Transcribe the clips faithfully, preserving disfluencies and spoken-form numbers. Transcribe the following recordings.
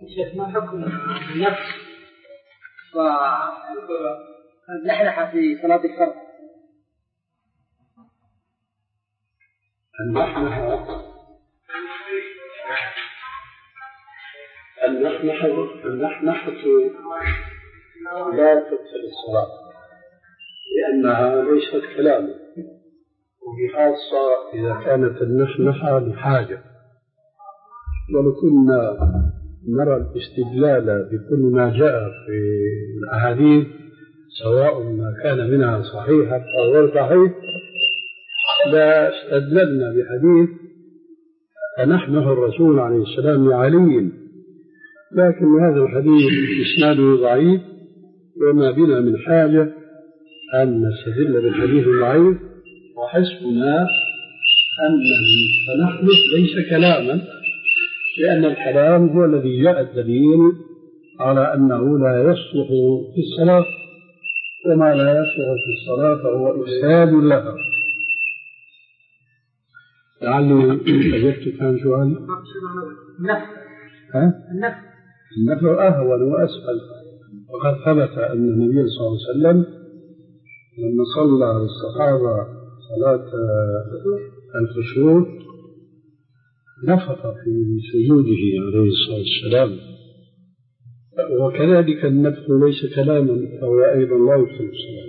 شيخ ما حكم النفس واللحلحة في صلاة الفرض؟ اللحلحة اللحلحة اللحلحة لا تدخل الصلاة لأنها ليست كلاما، وبخاصة إذا كانت اللحلحة لحاجة. ولكنا نرى الاستدلال بكل ما جاء في الأحاديث سواء ما كان منها صحيحا أو غير صحيح، لا استدللنا بحديث فنحمه الرسول عليه السلام لعلي، لكن هذا الحديث إسناده ضعيف، وما بنا من حاجة أن نستدل بالحديث الضعيف، وحسبنا أن فنحلف ليس كلاما، لأن الكلام هو الذي جاء الدليل على أنه لا يصلح في الصلاة، وما لا يصلح في الصلاة فهو إفساد لها. لعلي أجبت كان سؤال النفس ها؟ النفس النفس أهون وأسهل، وقد ثبت أن النبي صلى الله عليه وسلم لما صلى الصحابة صلاة الخشوع نفخ في سجوده عليه الصلاة والسلام، وكذلك النفخ ليس كلاما فهو أيضا لا يدخل الصلاة.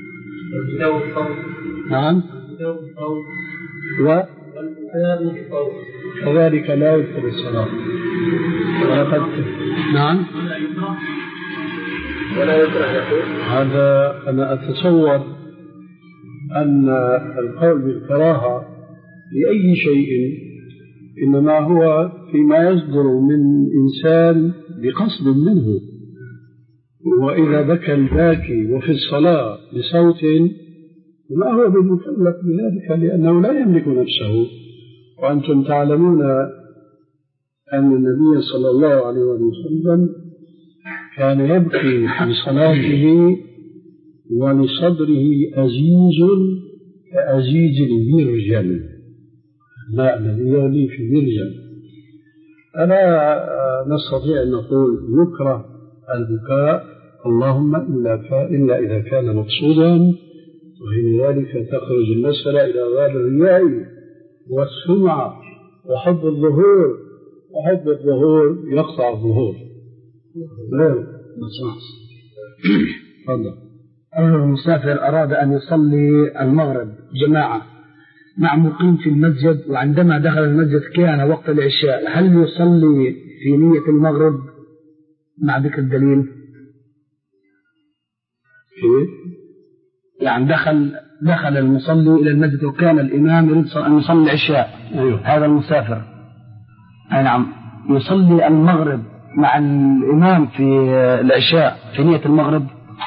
نعم، وكذلك لا يدخل الصلاة. ولقد نعم ولا يكره يقول هذا. أنا أتصور أن القول بالكراهة لأي شيء إنما هو فيما يصدر من إنسان بقصد منه، وإذا بكى الباكي وفي الصلاة بصوت ما هو بمكلف بذلك، لأنه لا يملك نفسه. وأنتم تعلمون أن النبي صلى الله عليه وسلم كان يبكي في صلاته ولصدره أزيز كأزيز المرجل، الماء الذي يغلي في المرجل. ألا نستطيع أن نقول يكره البكاء اللهم إلا إذا كان مقصودا، وحين ذلك تخرج المسألة إلى غاب الرياء والسمعة وحب الظهور، وحب الظهور يقطع الظهور. لا تفضل. المسافر أراد أن يصلي المغرب جماعة مع مقيم في المسجد، وعندما دخل المسجد كان وقت العشاء، هل يصلي في نية المغرب مع ذكر الدليل؟ كيف؟ يعني دخل دخل المصلي إلى المسجد وكان الإمام يريد أن يصلي العشاء. أيوه. هذا المسافر أي نعم يصلي المغرب مع الإمام في العشاء في نية المغرب.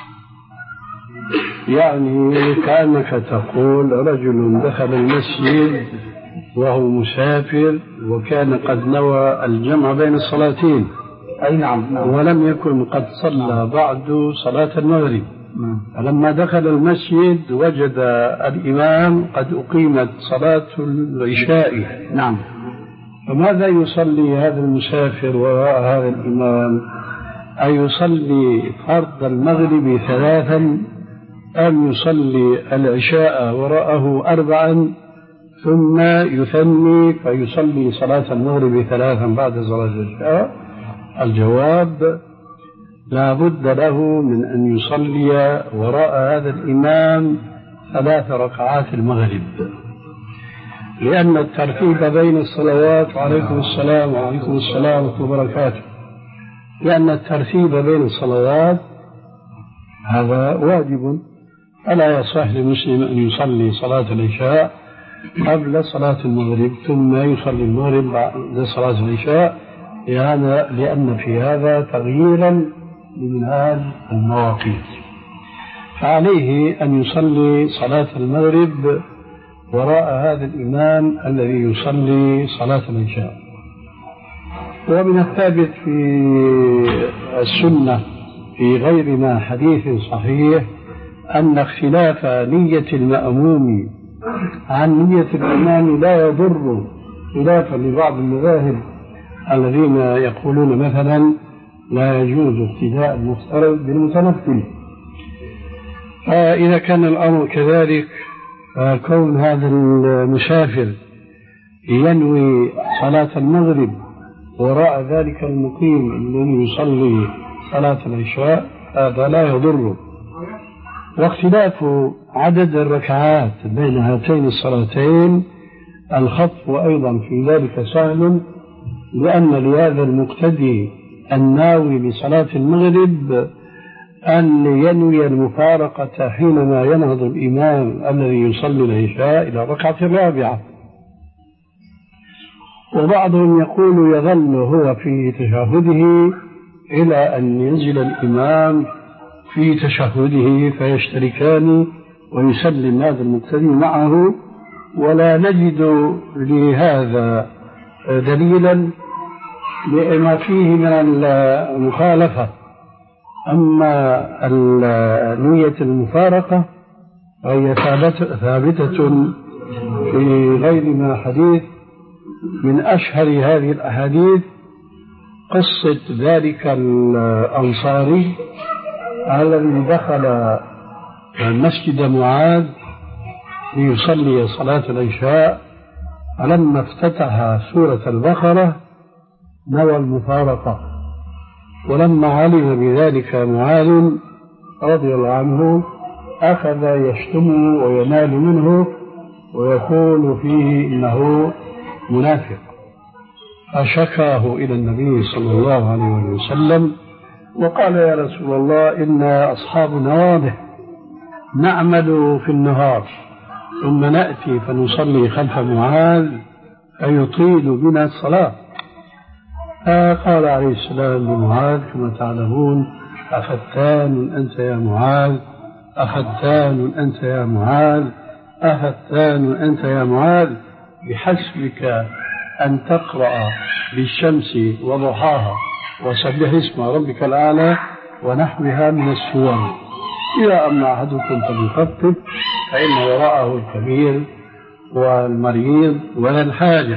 يعني كأنك تقول رجل دخل المسجد وهو مسافر وكان قد نوى الجمع بين الصلاتين. أي نعم, نعم. ولم يكن قد صلى بعد صلاة المغرب. فلما دخل المسجد وجد الإمام قد أقيمت صلاة العشاء. نعم. فماذا يصلي هذا المسافر وراء هذا الإمام؟ أي يصلي فرض المغرب ثلاثا أم يصلي العشاء وراءه أربعا ثم يثني فيصلي صلاة المغرب ثلاثا بعد صلاة العشاء؟ الجواب لا بد له من أن يصلي وراء هذا الإمام ثلاث ركعات المغرب، لأن الترتيب بين الصلوات وعليكم السلام وعليكم السلام ورحمة الله وبركاته لأن الترتيب بين الصلوات هذا واجب، فلا يصح لمسلم أن يصلي صلاة العشاء قبل صلاة المغرب ثم يصلي المغرب بعد صلاة العشاء، لأن في هذا تغييرا لمنهاج المواقيت. فعليه أن يصلي صلاة المغرب وراء هذا الإمام الذي يصلي صلاة العشاء. ومن الثابت في السنة في غيرنا حديث صحيح أن اختلاف نية المأموم عن نية الإمام لا يضر، خلافا لبعض المذاهب الذين يقولون مثلا لا يجوز ابتداء المفترض بالمتنفل. فإذا كان الأمر كذلك، فكون هذا المسافر ينوي صلاة المغرب وراء ذلك المقيم الذي يصلي صلاة العشاء هذا لا يضره. واختلاف عدد الركعات بين هاتين الصلاتين الخط أيضا في ذلك سهل، لأن لهذا المقتدي الناوي لصلاة المغرب أن ينوي المفارقة حينما ينهض الإمام الذي يصلي العشاء إلى الركعة الرابعة. وبعضهم يقول يظل هو في تشهده إلى أن ينزل الإمام في تشهده فيشتركان ويسلم هذا المقتدي معه، ولا نجد لهذا دليلا لما فيه من المخالفة. أما نية المفارقة فهي ثابتة في غير ما حديث. من أشهر هذه الأحاديث قصة ذلك الأنصاري الذي دخل مسجد معاذ ليصلي صلاة العشاء، فلما افتتح سورة البقرة نوى المفارقة، ولما علم بذلك معاذ رضي الله عنه أخذ يشتمه وينال منه ويقول فيه إنه منافق، فشكاه إلى النبي صلى الله عليه وسلم وقال يا رسول الله إن أصحابنا واضح نعمل في النهار ثم نأتي فنصلي خلف معاذ فيطيل بنا الصلاة. قال عليه السلام لمعاذ كما تعلمون أفتان أنت يا معاذ أفتان أنت يا معاذ أفتان أنت يا معاذ، بحسبك أن تقرأ بالشمس وضحاها وسبح اسم ربك الأعلى ونحوها من السور، إذا أما أحدكم فليخفف فإن وراءه الكبير والمريض ولا الحاجة.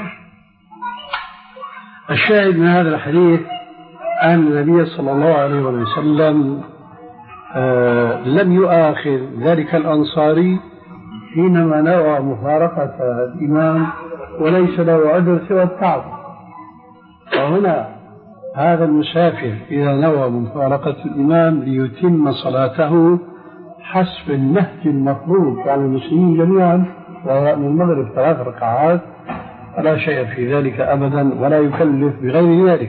الشاهد من هذا الحديث أن النبي صلى الله عليه وسلم آه لم يؤاخذ ذلك الأنصاري حينما نوى مفارقة الإمام وليس له عذر سوى التعب. وهنا هذا المسافر إذا نوى مفارقة الإمام ليتم صلاته حسب النهج المفروض على المسلمين جميعا وهو من المغرب ثلاث ركعات فلا شيء في ذلك أبدا ولا يكلف بغير ذلك.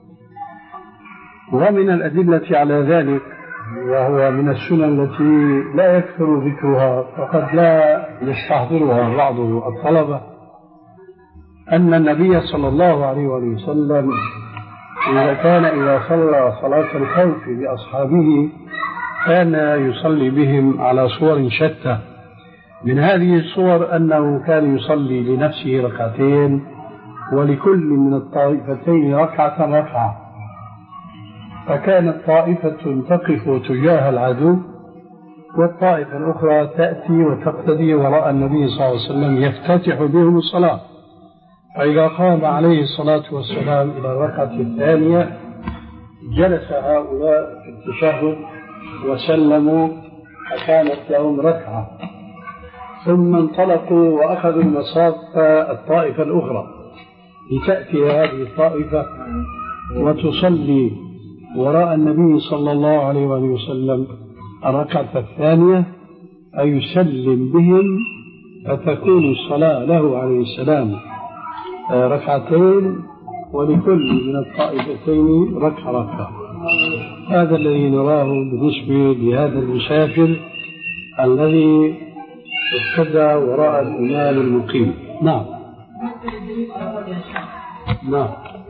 ومن الأدلة على ذلك وهو من السنن التي لا يكثر ذكرها وقد لا يستحضرها بعض الطلبة أن النبي صلى الله عليه وسلم إذا كان إذا صلى صلاة الخوف بأصحابه كان يصلي بهم على صور شتى. من هذه الصور أنه كان يصلي لنفسه ركعتين ولكل من الطائفتين ركعة ركعة، فكانت طائفة تقف تجاه العدو والطائفة الأخرى تأتي وتقتدي وراء النبي صلى الله عليه وسلم يفتتح بهم الصلاة. فإذا قام عليه الصلاة والسلام إلى الركعة الثانية جلس هؤلاء في التشهد وسلموا فكانت لهم ركعة، ثم انطلقوا وأخذوا المصاف الطائفة الأخرى لتأتي هذه الطائفة وتصلي وراء النبي صلى الله عليه وسلم الركعة الثانية أي يسلم بهم فتكون الصلاة له عليه السلام ركعتين ولكل من الطائفتين ركعة ركعة. هذا الذي نراه بالنسبة لهذا المسافر الذي ابتدى وراء الإمام المقيم. نعم نعم.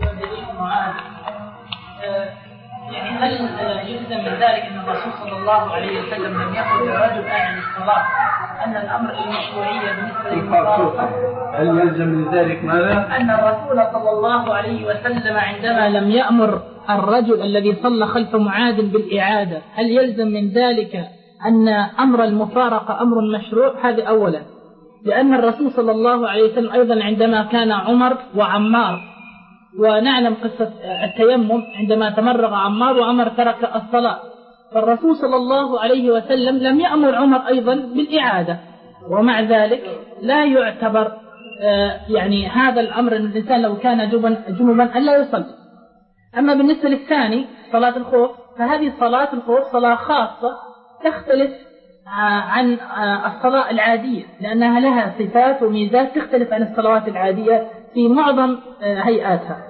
يعني هل يلزم من ذلك أن الرسول صلى الله عليه وسلم لم يخرج رجل أعلى الصلاة أن الأمر المشروعية بالنسبة للمفارقة؟ هل يلزم من ذلك ماذا؟ أن الرسول صلى الله عليه وسلم عندما لم يأمر الرجل الذي صلى خلف معاذ بالإعادة هل يلزم من ذلك أن أمر المفارقة أمر مشروع؟ هذا أولا، لأن الرسول صلى الله عليه وسلم أيضا عندما كان عمر وعمار ونعلم قصة التيمم عندما تمرغ عمار وعمر ترك الصلاة، فالرسول صلى الله عليه وسلم لم يأمر عمر أيضا بالإعادة، ومع ذلك لا يعتبر يعني هذا الأمر أن الإنسان لو كان جنبا ألا يصلي. أما بالنسبة للثاني صلاة الخوف، فهذه صلاة الخوف صلاة خاصة تختلف عن الصلاة العادية، لأنها لها صفات وميزات تختلف عن الصلوات العادية في معظم هيئاتها.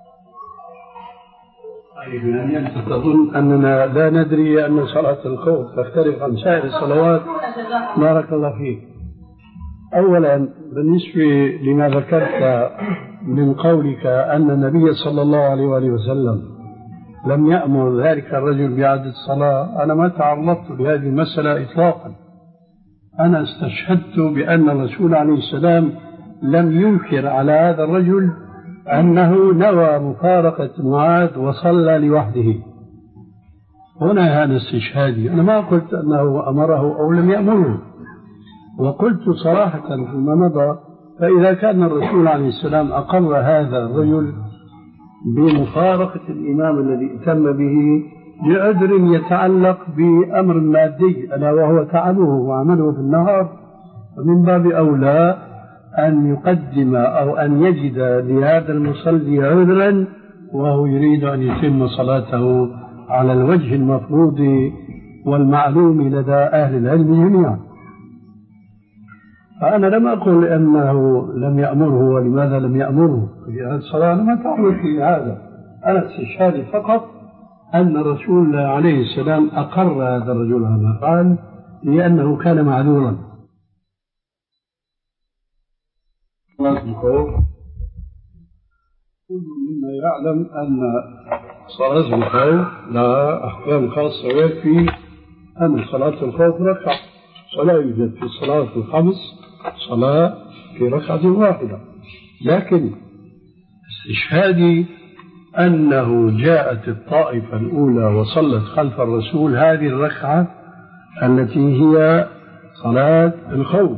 طيب، يعني أنت تظن أننا لا ندري أن صلاة الخوف تختلف عن سائر الصلوات؟ بارك الله فيك. أولا بالنسبة لما ذكرت من قولك أن النبي صلى الله عليه وآله وسلم لم يأمر ذلك الرجل بإعادة الصلاة، أنا ما تعرضت لهذه المسألة إطلاقا. أنا استشهدت بأن الرسول عليه السلام لم ينكر على هذا الرجل أنه نوى مفارقة معاذ وصلى لوحده. هنا هذا استشهادي، أنا ما قلت أنه أمره أو لم يأمره، وقلت صراحة فيما مضى فإذا كان الرسول عليه السلام أقر هذا الرجل بمفارقة الإمام الذي اتم به لعذر يتعلق بأمر مادي ألا وهو تعبه وعمله في النهار، فمن باب أولى أن يقدم أو أن يجد لهذا المصلي عذرا وهو يريد أن يتم صلاته على الوجه المفروض والمعلوم لدى أهل العلم جميعا. فأنا لم أقل أنه لم يأمره ولماذا لم يأمره في هذه الصلاة، أنا ما تعرف في هذا، أنا استشهادي فقط أن الرسول عليه السلام أقر هذا الرجل على فعل لأنه كان معذورا. كل مما يعلم أن صلاة الخوف لها أحكام خاصة، ويكفي أن صلاة الخوف ركعة، ولا يوجد في الصلاة الخمس صلاة في ركعة واحدة. لكن استشهادي أنه جاءت الطائفة الأولى وصلت خلف الرسول هذه الركعة التي هي صلاة الخوف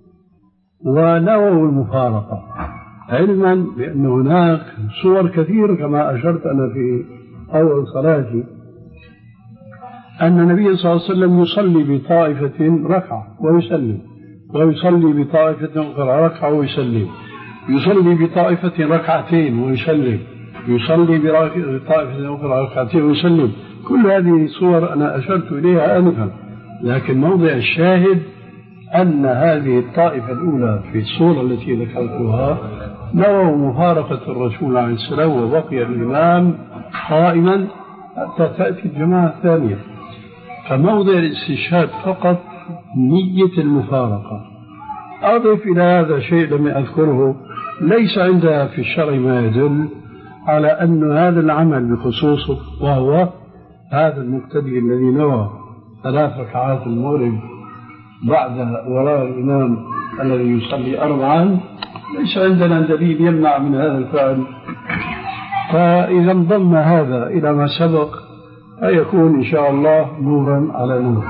ونووا المفارقة، علما بأن هناك صور كثيرة كما أشرت أنا في أول صلاتي أن النبي صلى الله عليه وسلم يصلي بطائفة ركعة ويسلم، ويصلي بطائفة أخرى ركعة ويسلم، يصلي بطائفة ركعتين ويسلم، يصلي بطائفة أخرى ركعتين ويسلم. كل هذه صور أنا أشرت إليها آنفا، لكن موضع الشاهد أن هذه الطائفة الأولى في الصورة التي ذكرتها نووا مفارقة الرسول عليه السلام وبقي الإمام قائما حتى تأتي الجماعة الثانية. فموضع الاستشهاد فقط نية المفارقة. أضف إلى هذا شيء لم أذكره، ليس عندها في الشرع ما يدل على أن هذا العمل بخصوصه، وهو هذا المقتدي الذي نوى ثلاث ركعات المغرب بعد وراء الإمام الذي يصلي أربعا، ليس عندنا دليل يمنع من هذا الفعل. فإذا انضم هذا إلى ما سبق فيكون إن شاء الله نورا على نور.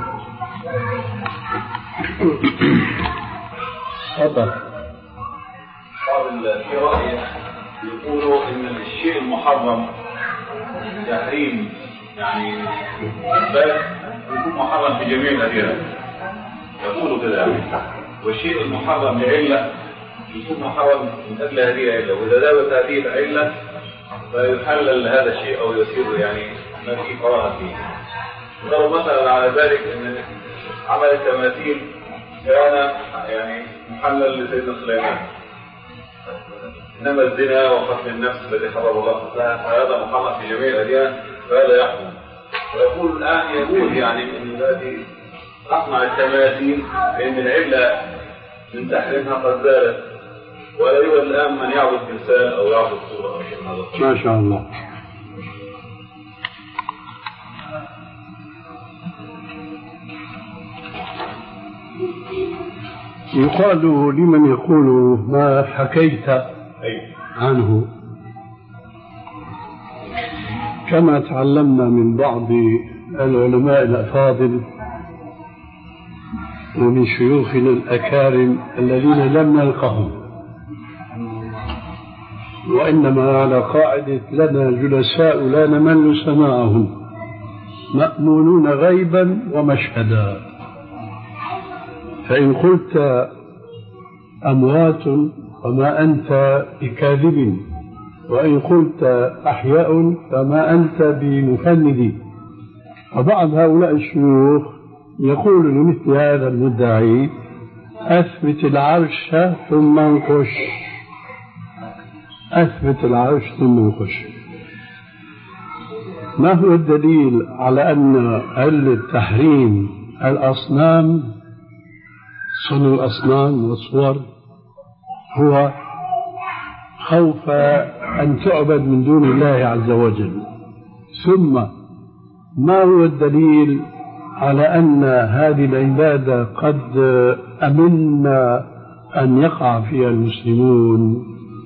تفضل. قال في رأيه يقولوا إن الشيء المحرم تحريم يعني بس يكون محرم في جميع الأديان، يقولوا كذا، والشيء المحرم لعلة يكون محرم من أجل هذه العلة، وإذا دابت هذه العلة فيحلل هذا الشيء أو يصير يعني ما فيه كراهة فيه. ضرب مثلا على ذلك أن عمل التماثيل كان يعني محلل لسيدنا سليمان، إنما الزنا وقتل النفس الذي حرم الله فهذا محرم في جميع الأديان فهذا يحكم. ويقول الآن يقول يعني أن هذه أصنع التماثيل فإن العلة من تحريمها قد زالت، ولا يوجد الآن من يعبد تمثال أو يعبد صورة أو شيء من هذا. ما شاء الله. يقال لمن يقول ما حكيت عنه كما تعلمنا من بعض العلماء الأفاضل ومن شيوخنا الأكارم الذين لم نلقهم، وإنما على قاعدة لنا جلساء لا نمل سماعهم مأمونون غيبا ومشهدا. فإن قلت أموات فما أنت بكاذب، وإن قلت أحياء فما أنت بمفند. وبعض هؤلاء الشيوخ يقول لمثل هذا المدعي أثبت العرش ثم انقش، أثبت العرش ثم انقش. ما هو الدليل على أن علة تحريم الأصنام صنع الأصنام والصور هو خوف أن تعبد من دون الله عز وجل؟ ثم ما هو الدليل على أن هذه العبادة قد أمنا أن يقع فيها المسلمون؟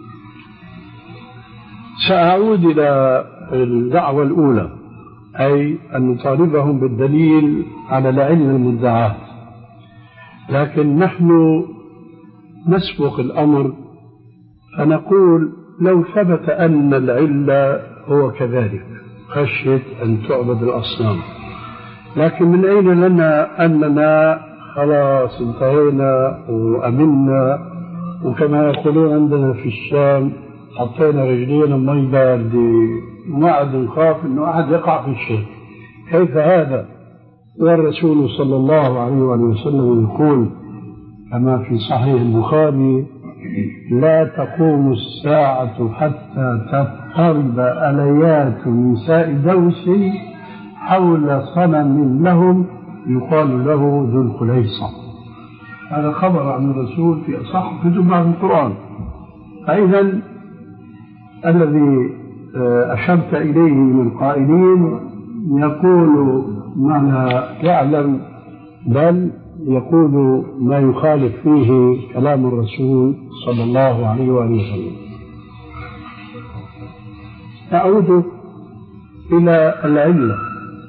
سأعود إلى الدعوة الأولى، أي أن نطالبهم بالدليل على العلة المدعاة، لكن نحن نسبق الأمر فنقول لو ثبت أن العلة هو كذلك خشية أن تعبد الأصنام، لكن من أين لنا أننا خلاص انتهينا وأمنا، وكما يقولون عندنا في الشام حطينا رجلينا مي باردة وقعد نخاف أنه أحد يقع في الشرك؟ كيف هذا؟ والرسول صلى الله عليه وسلم يقول كما في صحيح البخاري: لا تقوم الساعة حتى تضطرب أليات نساء دوس حول صنم لهم يقال له ذو الخليصة. هذا خبر عن الرسول في أصح كتب القرآن. فإذا الذي أشرت إليه من القائلين يقول ما لا يعلم، بل يقول ما يخالف فيه كلام الرسول صلى الله عليه وآله وسلم. نعود إلى العلة.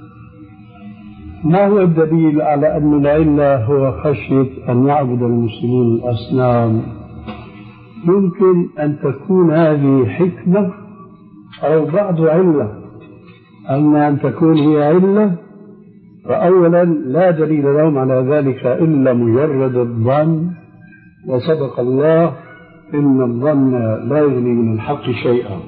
ما هو الدليل على أن العلة هو خشية أن يعبد المسلمون الأصنام؟ يمكن أن تكون هذه حكمة أو بعض علة. أما أن تكون هي علة فأولا لا دليل لهم على ذلك إلا مجرد الظن، وصدق الله إن الظن لا يغني من الحق شيئا.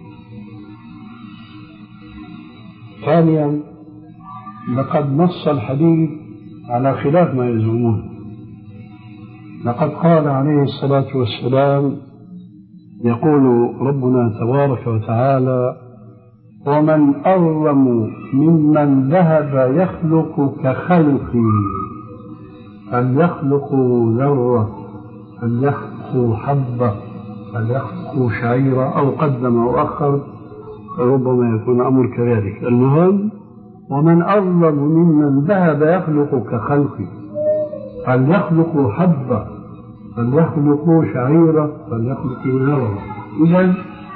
ثانيا لقد نص الحديث على خلاف ما يزعمون. لقد قال عليه الصلاة والسلام يقول ربنا تبارك وتعالى: ومن أظلم ممن ذهب يخلق كخلقي، فليخلق ذرة، فليخلق حبة، فليخلق شعيرة، أو قدم أو أخر، ربما يكون أمر كذلك. المهم ومن أظلم ممن ذهب يخلق كخلقي، فليخلق حبة، فليخلق شعيرة، فليخلق ذرة. إذن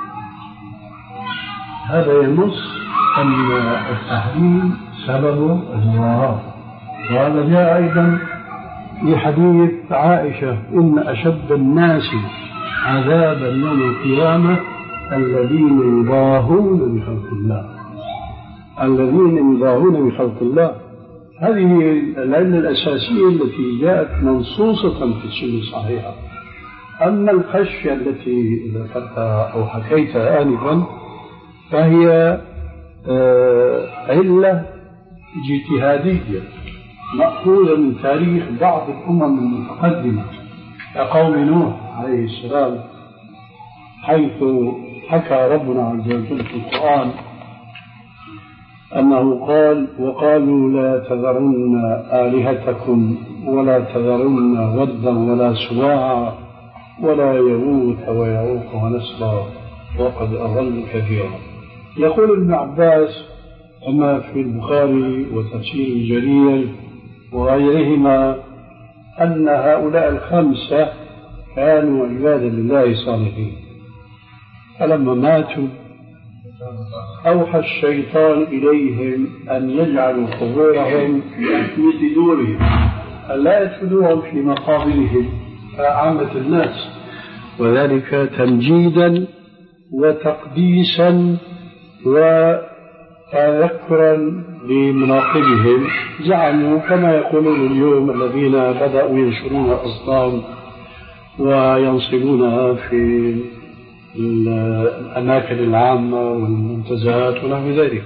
هذا ينص أن التحريم سبب الزواج. وهذا جاء أيضا في حديث عائشة: إن أشد الناس عذابا يوم القيامة الذين يضاهون بخلق الله، الذين يضاهون بخلق الله. هذه العلة الأساسية التي جاءت منصوصة في السنة الصحيحة. أما الخشية التي ذكرتها أو حكيتها آنفا فهي علة اجتهادية مأخوذة من تاريخ بعض الأمم المتقدمة كقوم نوح عليه السلام، حيث حكى ربنا عز وجل في القرآن أنه قال: وقالوا لا تذرن آلهتكم ولا تذرن ودا ولا سواعا ولا يغوث ويعوق ونسرا وقد أضل كثيرا. يقول ابن عباس كما في البخاري وتفسير الجرير وغيرهما أن هؤلاء الخمسة كانوا عبادا لله صالحين، فلما ماتوا أوحى الشيطان إليهم أن يجعلوا قبورهم في دورهم، ألا يدفنوهم في مقابرهم كعامة الناس، وذلك تمجيدا وتقديسا وتذكرا لمناقبهم. زعموا كما يقولون اليوم الذين بدأوا ينشرون الأصنام وينصبونها في الأماكن العامة والمنتزهات ونحو ذلك.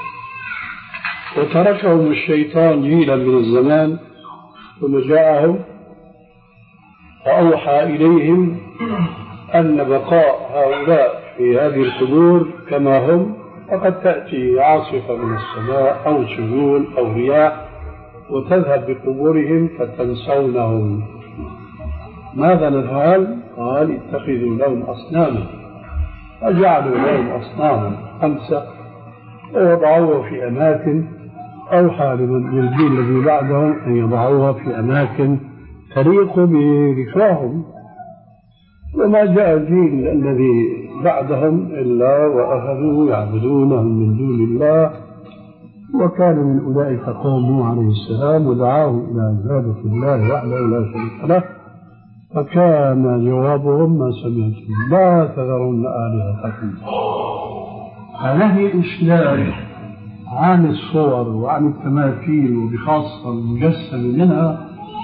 وتركهم الشيطان جيلا من الزمان ثم جاءهم وأوحى إليهم أن بقاء هؤلاء في هذه القبور كما هم، فقد تأتي عاصفة من السماء أو سيول أو رياح وتذهب بقبورهم فتنسونهم. ماذا نفعل؟ قال اتخذوا لهم أصناما، فجعلوا لهم أصناما خمسة ووضعوها في أماكن. أوحى للجيل الذي بعدهم أن يضعوها في أماكن تليق بذكراهم. وما جاء الجيل الذي بعدهم إلا وأخذوا يعبدونهم من دون الله، وكان من أولئك قوم نوح عليه السلام ودعاهم إلى عبادة الله وحده لا شريك له، فكان جوابهم ما سمعتم لا تذرن آلهتكم. هذه الإشلال عن الصور وعن التماثيل وبخاصة المجسم منها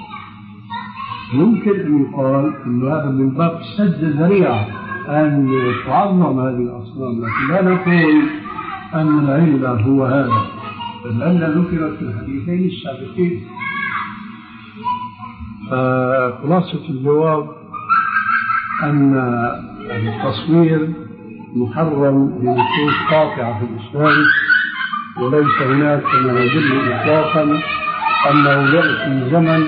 يمكن أن يقال أن هذا من باب سد الذريعة أن تعظم هذه الأصنام، لكن لا نقول أن العلة هو هذا، لأن ذكرت في الحديثين السابقين. فخلاصة الجواب أن التصوير محرم بنصوص قاطعة في الإسلام، وليس هناك ما يدل إطلاقا أنه يأتي زمن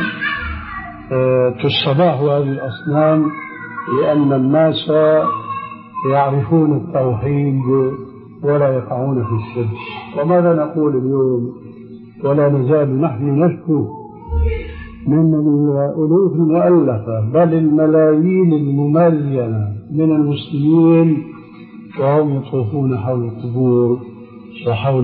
تستباح هذه الأصنام لأن الناس يعرفون التوحيد ولا يقعون في الشرك. وماذا نقول اليوم؟ ولا نزال نحن نشكو من الألوف المؤلفة بل الملايين المملينة من المسلمين وهم يطوفون حول القبور وحول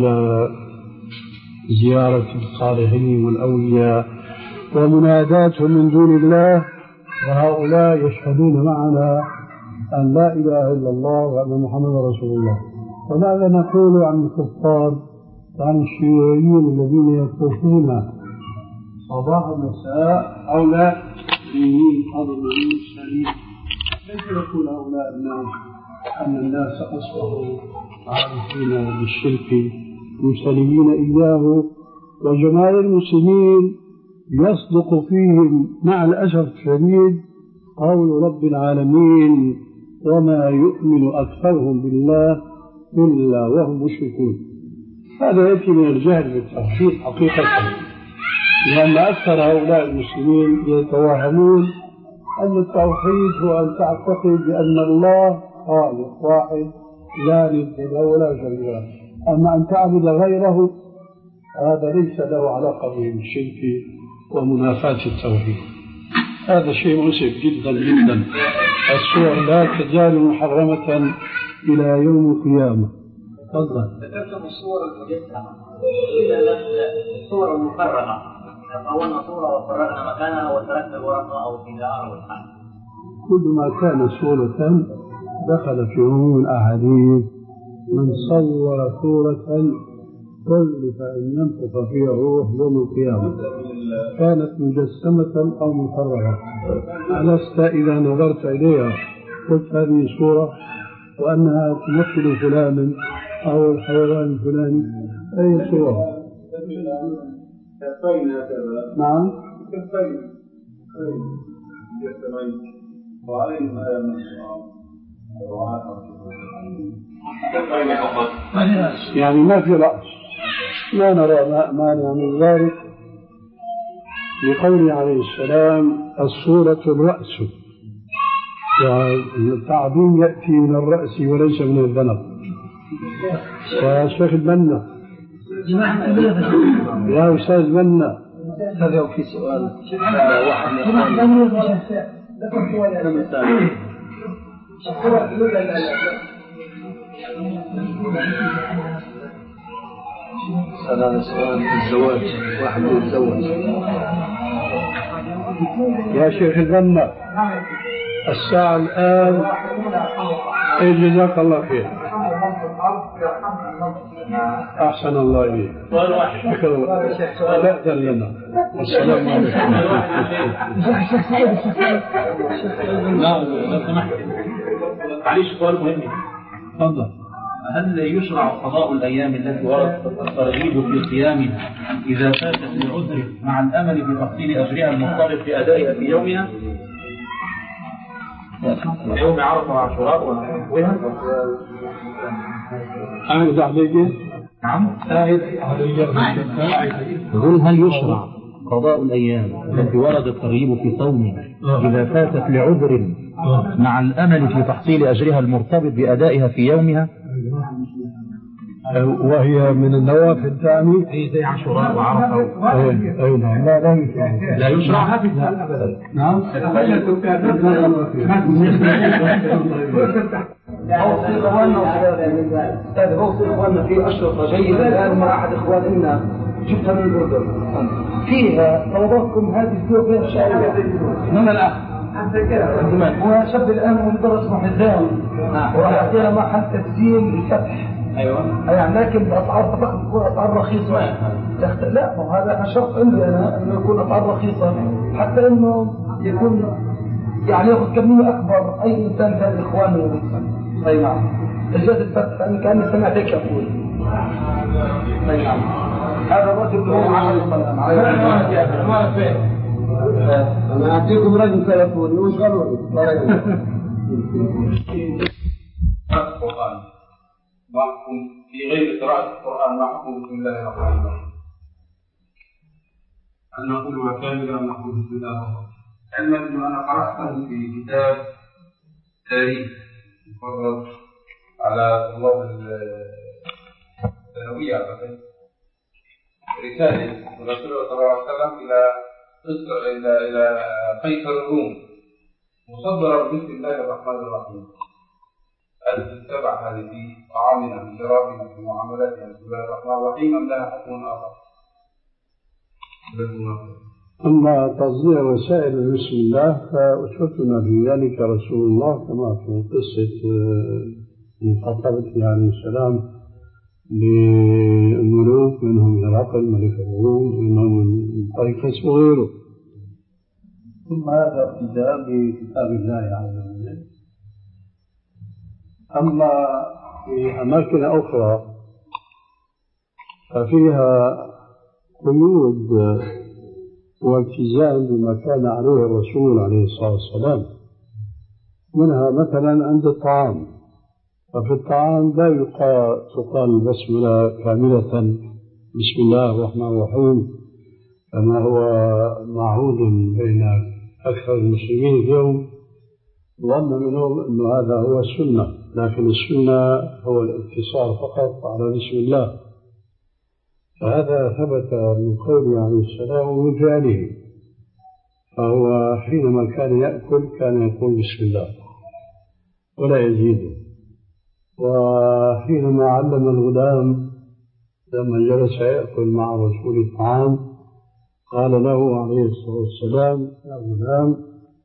زيارة الصالحين والأولياء ومناداتهم من دون الله، وهؤلاء يشهدون معنا أن لا إله إلا الله وأن محمد رسول الله. وماذا نقول عن الكفار وعن الشيوعيين الذين يطوفون صباح ومساء هؤلاء دينين حضرين سليم؟ كيف يقول هؤلاء الناس أن الناس أصبحوا عارفين بالشرك مسلمين إياه، وجماعة المسلمين يصدق فيهم مع الأسف الشديد قول رب العالمين وما يؤمن أكثرهم بالله إلا وهم مشركون. هذا يأتي من الجهل بالتوحيد حقيقة، لأن أكثر هؤلاء المسلمين يتوهمون أن التوحيد هو أن تعتقد بأن الله خالق واحد لا ند له ولا شريك له، أما أن تعبد غيره هذا ليس له علاقة بالشرك ومنافاة التوحيد. هذا شيء مؤسف جدا جدا. الصور لا تزال محرمة إلى يوم القيامة. تفضل. ذكرتم الصور المجسمة، إذا الصور المفرغة طورنا صورة وفرغنا مكانها وتركنا الورقة أو الجدار أو الحال. كل ما كان صورة دخل في عموم الأحاديث. من صور صورة كلف أن ينفخ فيها الروح يوم القيامة كانت مجسمة أو مفرغة. ألست إذا نظرت إليها قلت هذه صورة وأنها تمثل فلانا أو الحيوان الفلاني؟ أي صورة؟ نعم يعني ما في رأس. لا نرى مانع من ذلك لقوله عليه السلام الصورة الرأس، والتعظيم يأتي من الرأس وليس من الذنب. يا شيخ البنا يا أستاذ بنا هذا في سؤال واحد هذا سؤال الزواج، واحد يتزوج. يا شيخ البنا الساعة الآن إيه جزاك الله خير. أحسن الله إليك. شكرا الله. لا دلنا. السلام عليكم. لا لو سمحت معلش سؤال مهم. تفضل. هل يشرع قضاء الأيام التي وردت الترغيب في قيامها إذا فاتت لعذر مع الأمل بتحصيل أجرها المضطرب في أدائها في يومها؟ يوم عرفة وعاشوراء ونحوها. أعيد عليك. نعم. أعيد عليك. يقول هل يشرع قضاء الأيام التي ورد الترغيب في صومها إذا فاتت لعذر مع الأمل في تحصيل أجرها المرتبط بأدائها في يومها؟ وهي من النوافل تعني هي زي عاشوراء وعرفة. أي أي نعم. لا لا يشرع. لا يشرع. نعم. أوصي إخواننا أستاذ أوصي إخواننا في أشرطة جيدة الآن مع أحد إخواننا جبتها من الأردن فيها طلباتكم هذه الزوجة فيها الشعرية من الأخ هو شاب الآن مدرس محزان وأعطينا مع حل تسجيل الفتح. أيوة. يعني لكن الأسعار فقط تكون أسعار رخيصة. لا ما هذا شرط عندي أنا إنه يكون أسعار رخيصة حتى إنه يكون يعني يأخذ كمية أكبر أي إنسان كان إخوانه. أي نعم. الجد الفتح أنا كأني سمعت هيك يقول. أي نعم. هذا الرجل هو عمل الصلاة. أنا أعطيكم رجل تلفوني وش غلوني. القرآن ما حكم في غير قراءة القرآن ما حكم بسم الله الرحمن الرحيم؟ أن نقولها كاملة أم نقول بسم الله الرحمن الرحيم؟ علما أنه أنا قرأت في كتاب تاريخ مفرد على طلاب الثانوية رسالة من رسول الله صلى الله عليه وسلم إلى إلى إلى قيصر الروم مصدرة بسم الله الرحمن الرحيم. هل تتبع هذه في طعامنا في شرابنا في معاملاتنا بسم الله الرحمن الرحيم أم لها حكم آخر؟ أما تصدير رسائل بسم الله فأسوتنا في ذلك رسول الله كما في قصة مخاطبته عليه السلام للملوك منهم هرقل ملك الروم منهم قيصر وغيره. ثم هذا ابتداء بكتاب الله عز وجل. أما في أماكن أخرى ففيها قيود والتزام بما كان عليه الرسول عليه الصلاة والسلام. منها مثلا عند الطعام، ففي الطعام لا يقال تقال البسملة كاملة بسم الله الرحمن الرحيم كما هو معهود بين أكثر المسلمين اليوم، ظن منهم أن هذا هو السنة، لكن السنة هو الاقتصار فقط على بسم الله. فهذا ثبت من قوله عليه السلام ومن فعله، فهو حينما كان يأكل كان يقول بسم الله ولا يزيده. وحينما علم الغلام لما جلس يأكل مع رسول الطعام قال له عليه الصلاة والسلام يا غلام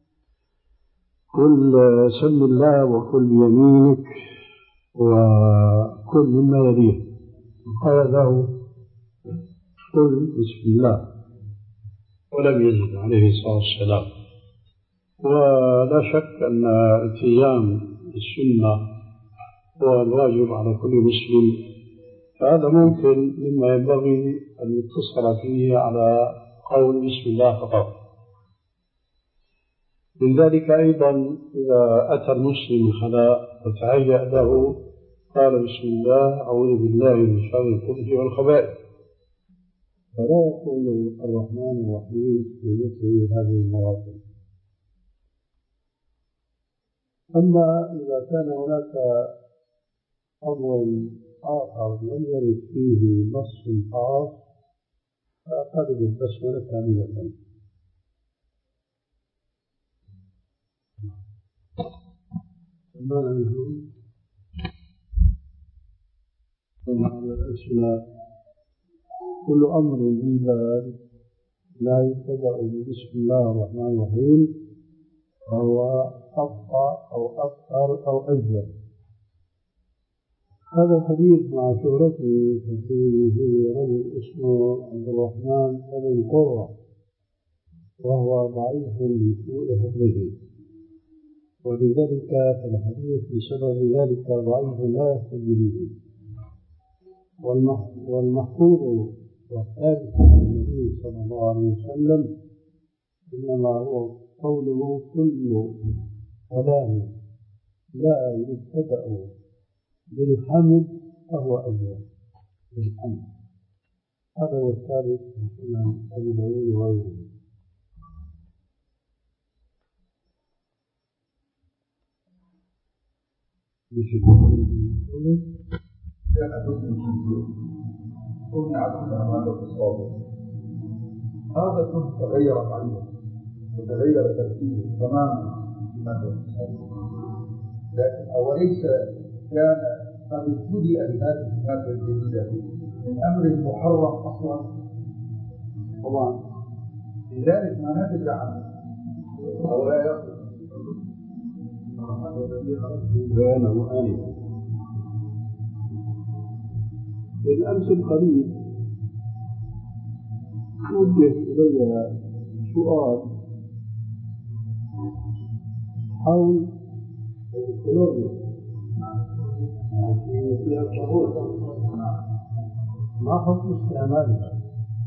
كل سم الله وكل بيمينك وكل مما يليه. قال له قل بسم الله ولم يزد عليه الصلاة والسلام. ولا شك أن التزام السنة هو الواجب على كل مسلم، فهذا ممكن مما ينبغي أن يقتصر فيه على قول بسم الله فقط. من ذلك أيضا إذا أتى المسلم الخلاء وتهيأ له قال بسم الله أعوذ بالله من شر الخبث والخبائث، فلا يقول الرحمن الرحيم في مثل هذه المواطن. أما إذا كان هناك أمر آخر لم يرد فيه نص خاص فأقرب البسملة كاملة. ما نقول على الأسماء كل أمر ذي بال لا يبتدأ بسم الله الرحمن الرحيم فهو أبطأ أو أكثر أو أجل، هذا الحديث مع شهرته فيه رجل اسمه عبد الرحمن بن قرة، وهو ضعيف لسوء حفظه، ولذلك فالحديث بسبب ذلك ضعيف لا يحتج به. والمحفوظ والثابت عن النبي صلى الله عليه وسلم إنما هو قوله كل كلام لا يبتدأ بالحمد فهو أول بالحمد. هذا هو الثابت عن أبي داود وغيره. هذا كله تغير عنه وتغير ترتيبه تماما فيما هو لكن أوليس كان قد ابتدأ بهذه المادة الجديدة من أمر محرم أصلا؟ طبعا لذلك ما نتج عنه أو لا يقل هذا الذي خرجه بيانه آنفا. بالأمس القريب وجه إلي سؤال حول الكلوريا فيها الشهور ما حكم استعمالها.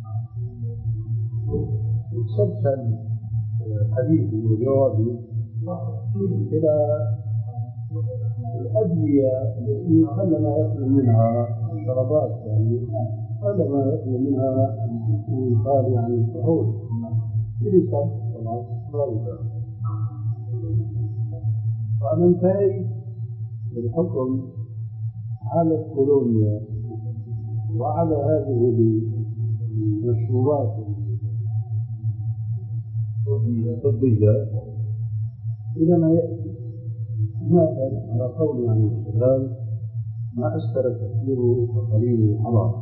مسلسل حديثي وجوابي إلى الأدوية التي قل ما يخلو منها الشربات، يعني قل ما يخلو منها الخالي عن الكحول بلسان طبعا خالصة. فأنا انتهيت بالحكم على الكولونيا وعلى هذه المشروبات الطبية إلى ما يأتي. ماذا على قول عن السلام ما أسكر كثيره وقليله حرام.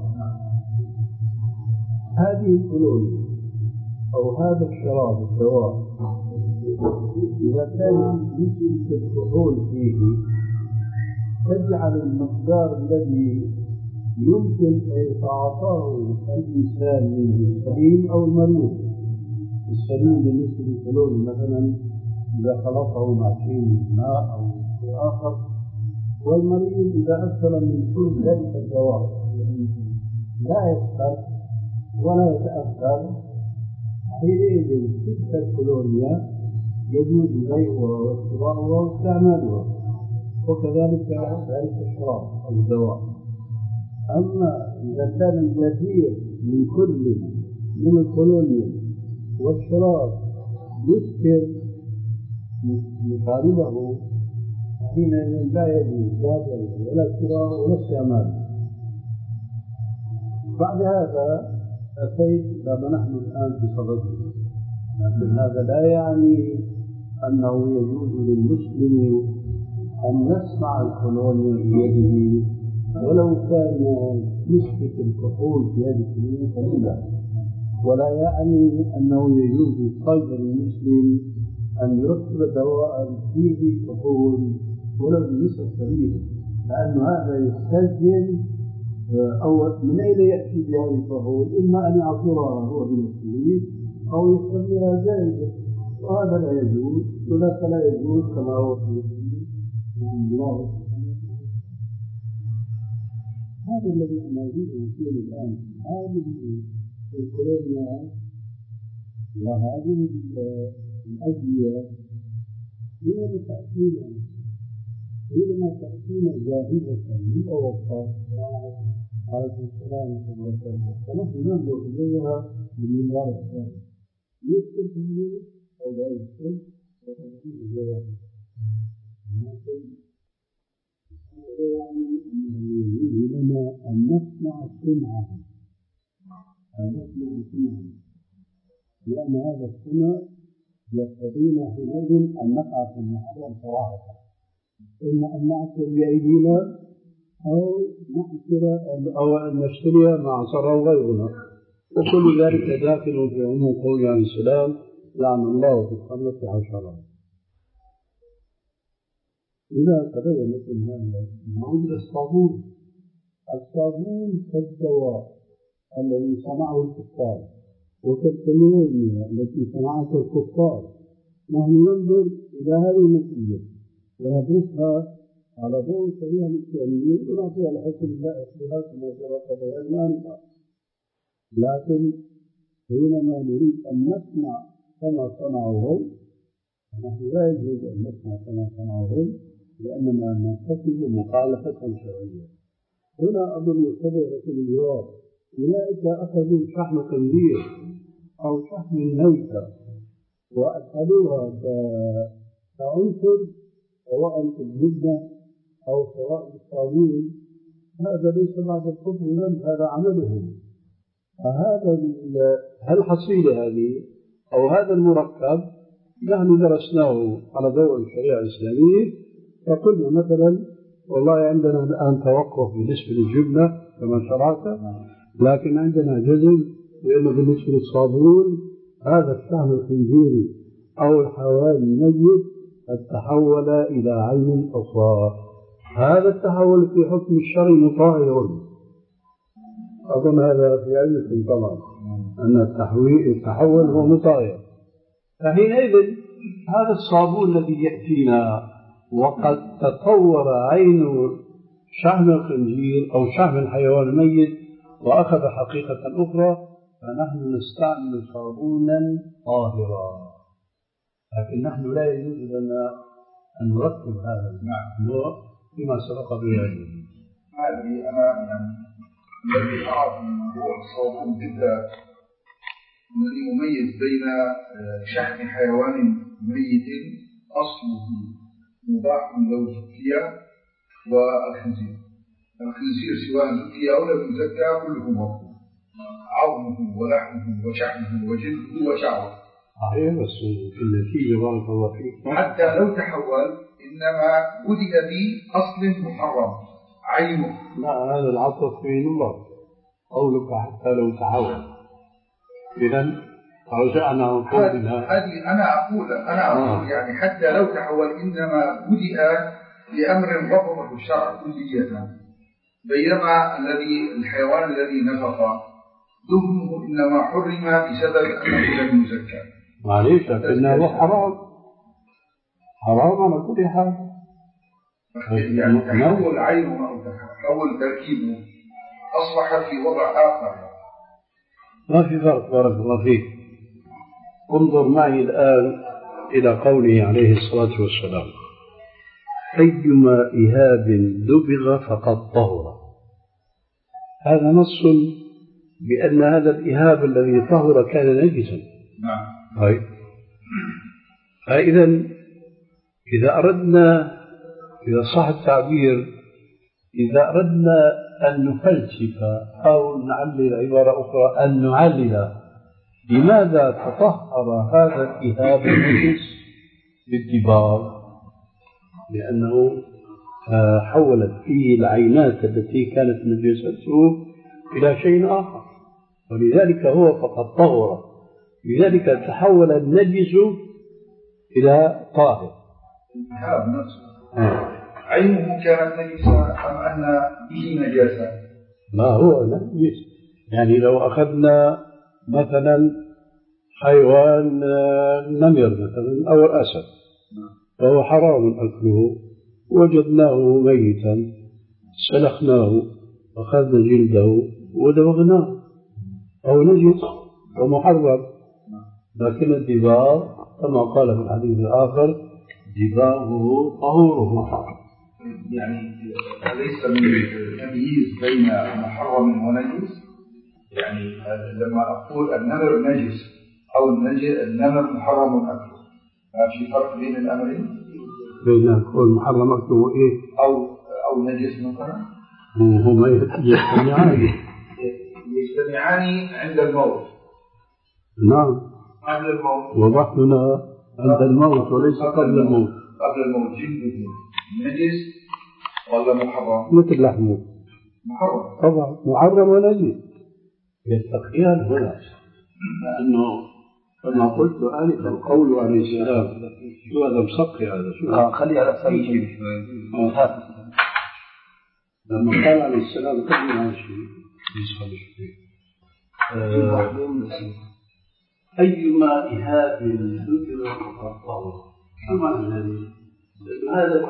هذه الكولونيا أو هذا الشراب الدواء إذا كان نسبة الكحول فيه تجعل المقدار الذي يمكن أن يتعاطاه الإنسان منه السليم أو المريض. السليم بالنسبة للكحول مثلا إذا خلطه مع شيء من ماء أو شيء آخر، والمريض إذا أكثر من شرب ذلك الدواء لا يسكر ولا يتأثر، حينئذ تلك الكولونيا يجوز بيعها واشتراؤها واستعمالها، وكذلك ذلك الشراب أو الدواء. أما إذا كان الكثير من كل من الكولونيا والشراب يسكر مشاربه حينئذ لا يجوز لا بيع ولا شراء ولا استعمال. بعد هذا أتيت كما نحن الآن في صدده، لكن هذا لا يعني أنه يجوز للمسلم أن يصنع الكولونيا بيده ولو كان نسبة الكحول في هذه الكولونيا قليلة، ولا يعني أنه يجوز للصيدلي المسلم أن يركب دواء فيه كحول ولو بنسبة قليلة، لأن هذا يستلزم أو من أين يأتي بهذه الكحول؟ إما أن يعصرها هو بنفسه أو يستعملها جاهزة، وهذا لا يجوز، وذاك لا يجوز كما هو في الله. هذا الذي أنا أريد أن أقول الآن. هذه الكولونيا وهذه الأدوية هي تأتينا حينما تأتينا جاهزة من أوروبا عليه السلام عليكم، فنحن ننظر إليها من منظار الثاني، يكتب فيه أو لا يكتب وتأتي الجواب. هذا يعني أنه يجب لنا أن نصنع صنعها، أن نصنع صنعها، لأن هذا الصنع يقتضينا حينئذ أن نقع في المحظور صراحة، إما أن نعصر بأيدينا أو نعصر أو أن نشتريها مع صرا غيرنا، وكل ذلك داخل في عموم قول عليه السلام لعن الله في الخمرة عشرة. إذا تبين مثل هذا موجود الصابون. الصابون كالدواء الذي صنعه الكفار وكالكيمياء التي صنعتها الكفار. نحن ننظر إلى هذه النتيجة وندرسها على ضوء شريعة الإسلامية ونعطيها لحكم الله فيها كما سبق بيانها. لكن حينما نريد أن نسمع كما صنعوا نحن لا يجوز أن نسمع كما صنعوا لأننا نرتكب مخالفة شرعية. هنا أظن يتبع لكم الجواب. أولئك أخذوا شحم خنزير أو شحم ميتة وأدخلوها كعنصر سواء في الجبنة أو سواء في الصابون. هذا ليس بعد الكفر من هذا عملهم. فهذا الحصيلة هذه أو هذا المركب نحن درسناه على ضوء الشريعة الإسلامية فقلنا مثلا والله عندنا الآن توقف بالنسبة للجبنة كما شرعت، لكن عندنا جزم لأنه بالنسبة للصابون هذا الشحم الخنزيري أو الحيوان الميت قد تحول إلى عين أخرى. هذا التحول في حكم الشرع مطاهر. أظن هذا في علمكم طبعا أن التحويل التحول هو مطاهر. فحينئذ هذا الصابون الذي يأتينا وقد تطور عين شحم الخنزير أو شحم الحيوان الميت وأخذ حقيقة أخرى فنحن نستعمل صابونا طاهرا. لكن نحن لا يجوز لنا أن نرتب هذا الموضوع فيما سبق بيانه. هذه أنا يعني الذي أعرف من موضوع الصابون بالذات الذي يميز بين شحم حيوان ميت أصله مباح لو زكي والخنزير. الخنزير سواء زكي أو لم يزكى كله مطلوب، عظمه ولحمه وشحمه وجلده وشعره. صحيح، بس في النتيجة بارك الله فيك حتى لو تحول إنما بدأ بأصل محرم عينه. لا، هذا العطف من الله قولك حتى لو تحول. إذن رجعنا نقول هذه أنا أقول أنا أقول آه. يعني حتى لو تحول إنما بدأ بأمر رفضه الشرع كلية، بينما الذي الحيوان الذي نفق دهنه إنما حرم بسبب أنه لم يزكى. معليش، لكنه حرام حرام على كل حال. يعني تحول عينه أو تحول تركيبه أصبح في وضع آخر. ما في فرق بارك الله فيك. انظر معي الآن إلى قوله عليه الصلاة والسلام: أيما إهاب دبغ فقد طهر. هذا نص بأن هذا الإهاب الذي طهر كان نجسا. نعم. طيب، فإذا إذا أردنا، إذا صح التعبير، إذا أردنا أن نفلسف أو نعلل عبارة أخرى أن نعلل لماذا تطهر هذا الإهاب النجس بالدباغ، لأنه حولت فيه العينات التي كانت نجسته إلى شيء آخر، ولذلك هو فقد طهر. لذلك تحول النجس إلى طاهر. الإهاب نفسه عينه كانت نجسة أم أن به نجاسة؟ ما هو نجس. يعني لو أخذنا مثلا حيوان نمر مثلا أو الأسد فهو حرام أكله، وجدناه ميتا سلخناه أخذنا جلده ودبغناه أو نجس ومحرم. لكن الدباغ كما قال في الحديث الآخر: دباغه طهوره. يعني ليس من التمييز بين محرم ونجس. يعني لما أقول النمر نجس أو النمر محرم أكله، ما في فرق بين الأمرين؟ بين كل محرم أكله إيه؟ أو أو نجس مثلا؟ هما يجتمعان يجتمعان عند الموت. نعم، قبل الموت وضحنا عند الموت وليس قبل الموت. قبل الموت جلده نجس ولا محرم؟ مثل لحمه محرم طبعا، محرم ونجس يستخيان هنا، لأنه كما قلت آنفا القول عليه السلام شو هذا مسقي هذا شو اه خليه على سبيل لما قال عليه السلام قبل هذا الشيء أيما إهاب ذكر فقد شو معنى هذه؟ هذا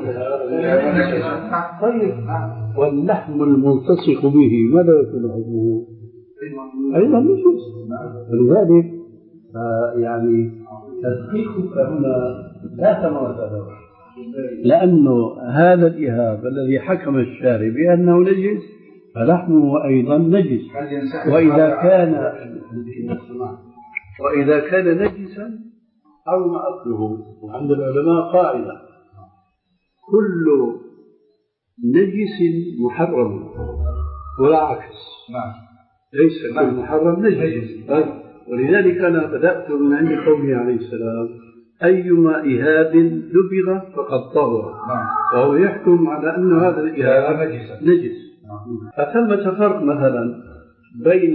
طيب واللحم الملتصق به ماذا يكون حكمه؟ أيضا نجس. ولذلك يعني تدقيقك هنا لا ثمرة له، لأنه هذا الإهاب الذي حكم الشارع بأنه نجس فلحمه أيضا نجس، وإذا كان وإذا كان نجسا حرم أكله. وعند العلماء قاعدة: كل نجس محرم ولا عكس، ليس كل محرم نجس. ولذلك أنا بدأت من عند قوله عليه السلام: أيما إهاب دبغ فقد طهر، وهو يحكم على أن هذا الإهاب نجس. فثمة فرق مثلا بين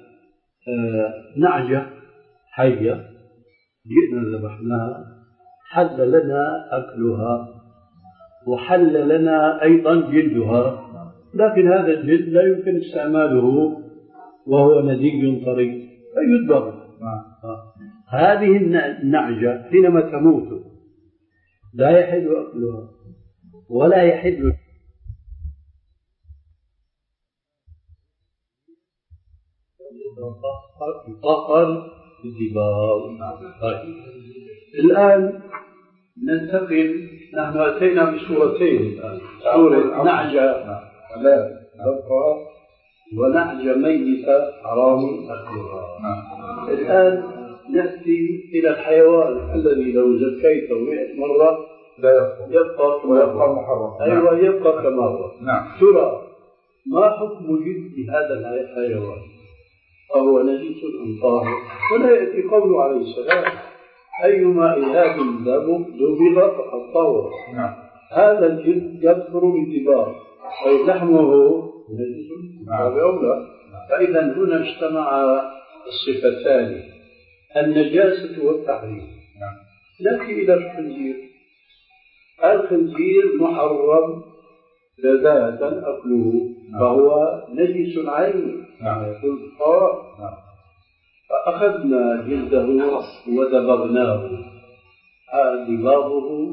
نعجة حية جئنا ذبحناها حل لنا أكلها وحل لنا أيضا جلدها، لكن هذا الجلد لا يمكن استعماله وهو نزيج طري فيدبغ. هذه النعجة حينما تموت لا يحل أكلها ولا يحل يطهر بالدباغ. الآن ننتقل، نحن أتينا بصورتين الآن، صورة نعجة لا تبقى ونعجة ميتة حرام أكلها. الآن نأتي إلى الحيوان الذي لو زكيته مئة مرة لا يبقى ويبقى محرم. أيوة يبقى كما هو. ترى ما حكم جلد هذا الحيوان؟ فهو نجس أم طاهر؟ ولا يأتي قوله عليه السلام: أيما إهاب دبغ فقد طهر. هذا الجلد يكثر بالدباغ أي لحمه نجس أو لا. فإذا هنا اجتمع الصفتان، النجاسة والتحريم. نأتي إلى الخنزير. الخنزير محرم لذاتا أكله فهو نجس عين يقول الفقهاء. فأخذنا جلده ودبغناه، دباغه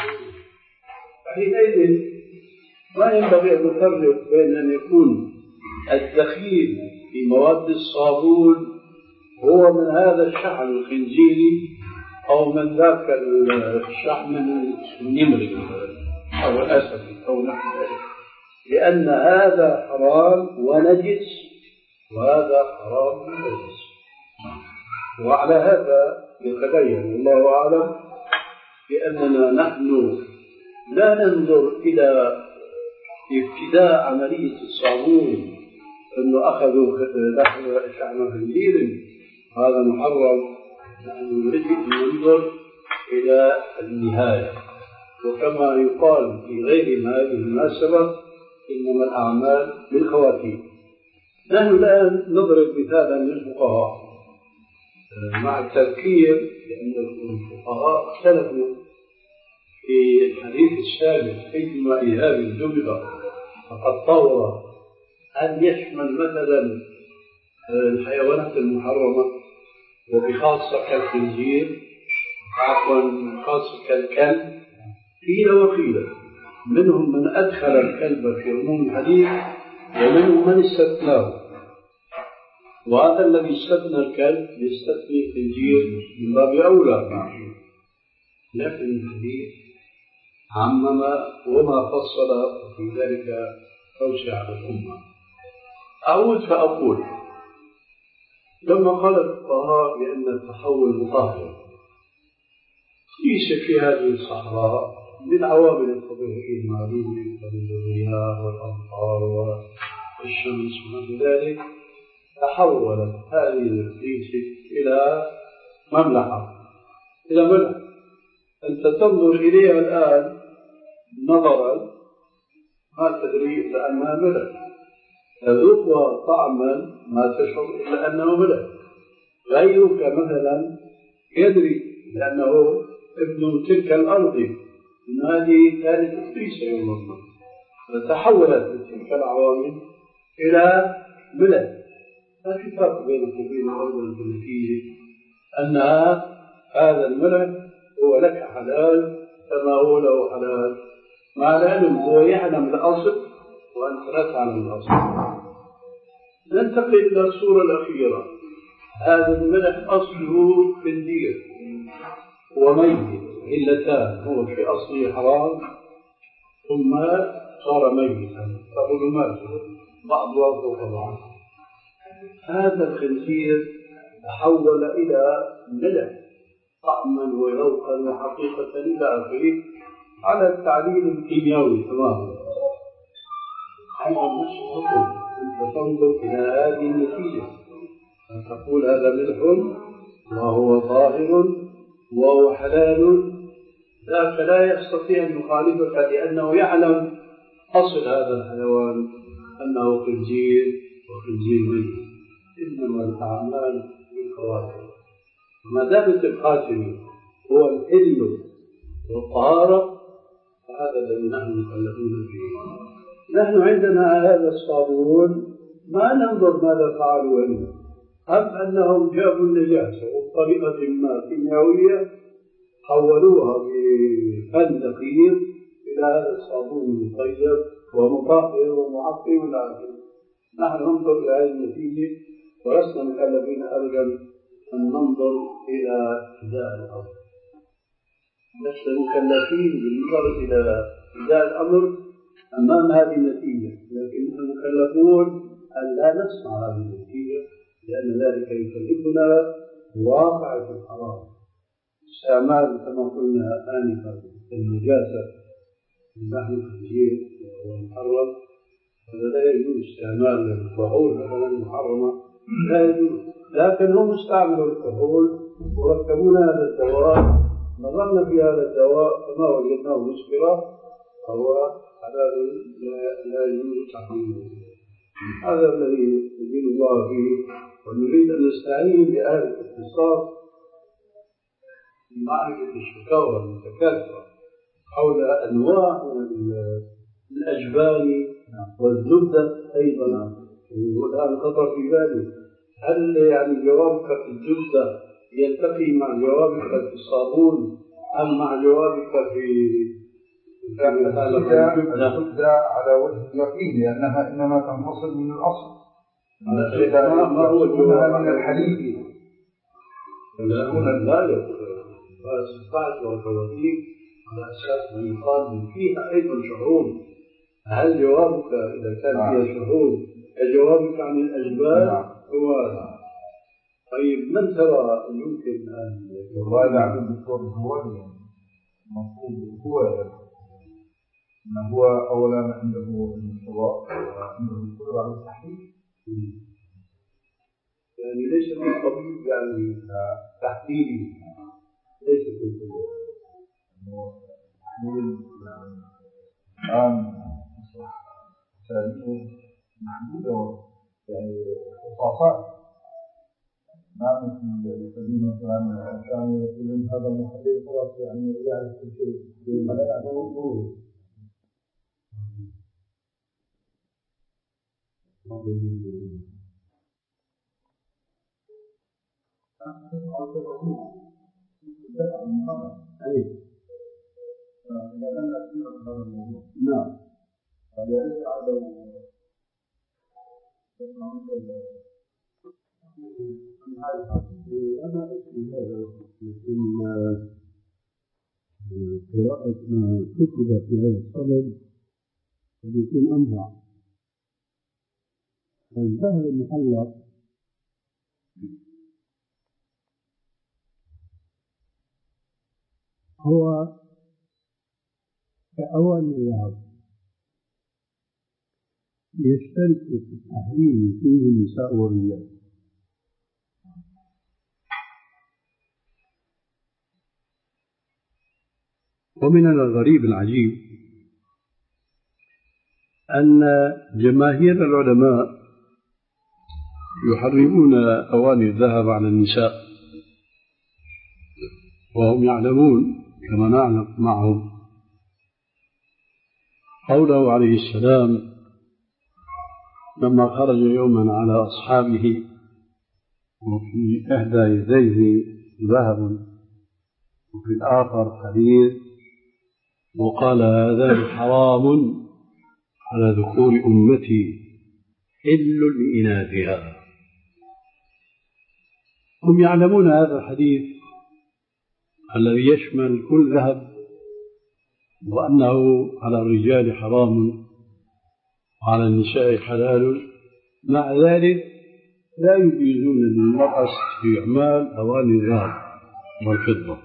حينئذ ما ينبغي أن نفرق بين أن يكون الدخيل في مواد الصابون هو من هذا الشحم الخنزيري أو من ذاك الشحم النمري أو الأسد أو نحو ذلك، لأن هذا حرام ونجس وهذا حرام ونجس. وعلى هذا يتبين الله أعلم بأننا نحن لا ننظر إلى ابتداء عملية الصابون أنه أخذوا شحم خنزير هذا محرم. نحن نريد أن ننظر إلى النهاية، وكما يقال في غير هذه المناسبة إنما الأعمال بالخواتيم. نحن الآن نضرب مثالا للفقهاء مع التذكير، لأن الفقهاء اختلفوا في الحديث السابق: أيما إهاب دبغ فقد طهر، أن يشمل مثلا الحيوانات المحرمة وبخاصة كالخنزير، عفوا خاصة كالكلب. قيل وقيل، منهم من أدخل الكلب في عموم الحديث ومنهم من استثناه، وهذا الذي استثنى الكلب يستثني الخنزير من باب أولى. لكن الحديث عمم وما فصل في ذلك أوسع على الأمة. أعود فأقول: لما قال الفقهاء بأن التحول مطهر، ليس في هذه الصحراء بالعوامل الطبيعية المعلومة كالرياح والأمطار والشمس وما ذلك، تحولت هذه الكيسة إلى مملحة، إلى ملح. أنت تنظر إليها الآن نظرا ما تدري إلا أنها ملح، تذوقها طعما ما تشعر إلا أنه ملح. غيرك مثلا يدري لأنه ابن تلك الأرض إن هذه كانت رخيصة يوم الله، فتحولت تلك العوامل إلى ملل. ما في فرق بينك وبين الأرض الفلكية أنها هذا الملل هو لك حلال كما هو له حلال، مع العلم هو يعلم الأصل وأنت لا تعلم الأصل. ننتقل إلى الصورة الأخيرة. هذا الملح أصله خنزير وميت علتان، هو في أصله حرام ثم صار ميتا فظلماته بعضها فوق بعض. هذا الخنزير تحول إلى ملح طعما وذوقا وحقيقة إلى آخره على التعليل الكيميائي تماما. أيضا نفس الحكم، أنت تنظر إلى هذه النتيجة أن تقول هذا ملح وهو طاهر وهو حلال، ذاك لا يستطيع أن يخالفك لأنه يعلم أصل هذا الحيوان أنه خنزير وخنزير ميت. إنما الأعمال بالخواتم، وما دامت الخاتم هو الحل والطهارة فهذا الذي نحن مكلفون فيه. نحن عندنا هذا الصابون ما ننظر ماذا فعلوا عنه، أم أنهم جابوا النجاسة وبطريقة ما كيميائية حولوها بفن دقيق إلى هذا الصابون المطيب ومطهر ومعقم إلى آخره. نحن ننظر إلى هذه النتيجة ولسنا مكلفين أبدا أن ننظر إلى إزاء الأمر. لسنا مكلفين بالنظر إلى إزاء الأمر أمام هذه النتيجة، لكن نحن مكلفون أن لا نسمع هذه النتيجة لأن ذلك يكلفنا واقع الحرام. استعمال كما قلنا آنفا النجاسة من لحم الخنزير والمحرم هذا لا يجوز. استعمال الكحول مثلا محرمة لا يجوز، لكن هم استعملوا الكحول وركبون هذا الدواء. نظرنا في هذا الدواء فما وجدناه مسكرة فهو حلال لا يجوز تحريمه. هذا الذي يدين الله فيه، ونريد أن نستعين بأهل الاختصاص في معرفة الشكاوى المتكاثرة حول أنواع من الأجبان والزبدة أيضا. والآن خطر في بالي، هل يعني جوابك في الزبدة يلتقي مع جوابك في الصابون أم مع جوابك في الزبدة على وجه اليقين لأنها إنما تنفصل من الأصل. ما هو جوابها من الحليب لا يقول فاستطاعت وفواتيك على أساس من يقال فيها أيضا شعور. هل جوابك إذا كان فيها شعور كجوابك عن الأجبال هو طيب من ترى يمكن أن يراجع عن الدكتور الهواري المفروض هو أنه هو أولا عنده الانطباق وعنده القدرة على التحليل. يعني ليس من طبيب يعني تحليلي، ليس من طبيب تحليل الآن ساليه محدودة يعني اختصاصات. ما مثل الذين مثلا كانوا يقولون هذا المحلل خلاص يعني يعرف كل شيء ولا يعرفه. نعم. أنا أسمي هذا لكن قراءة ما كتب في هذا الصدد قد يكون أمضع. الظاهر المحلق هو كأواني اللعب يشترك في التحريم فيه النساء والرجال. ومن الغريب العجيب أن جماهير العلماء يحرمون أواني الذهب على النساء، وهم يعلمون كما نعلم معهم قوله عليه السلام لما خرج يوما على أصحابه وفي إحدى يديه ذهب وفي الآخر حديد وقال هذا حرام على ذكور أمتي حل لإناثها. هم يعلمون هذا الحديث الذي يشمل كل ذهب وأنه على الرجال حرام وعلى النساء حلال، مع ذلك لا يجيزون للمرأة استعمال أواني الذهب والفضة.